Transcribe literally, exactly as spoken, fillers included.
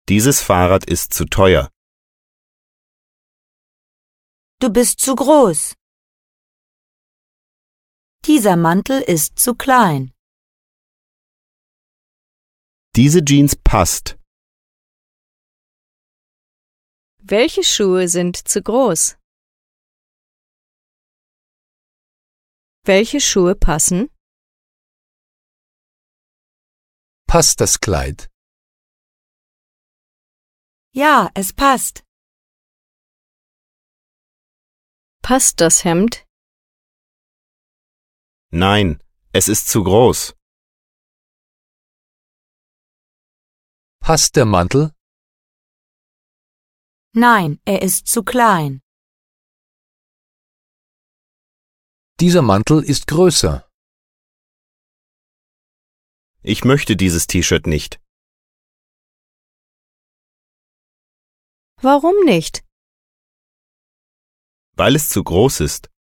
Dieses Fahrrad ist zu teuer. Du bist zu groß. Dieser Mantel ist zu klein. Diese Jeans passt. Welche Schuhe sind zu groß? Welche Schuhe passen? Passt das Kleid? Ja, es passt. Passt das Hemd? Nein, es ist zu groß. Passt der Mantel? Nein, er ist zu klein. Dieser Mantel ist größer. Ich möchte dieses T-Shirt nicht. Warum nicht? Weil es zu groß ist.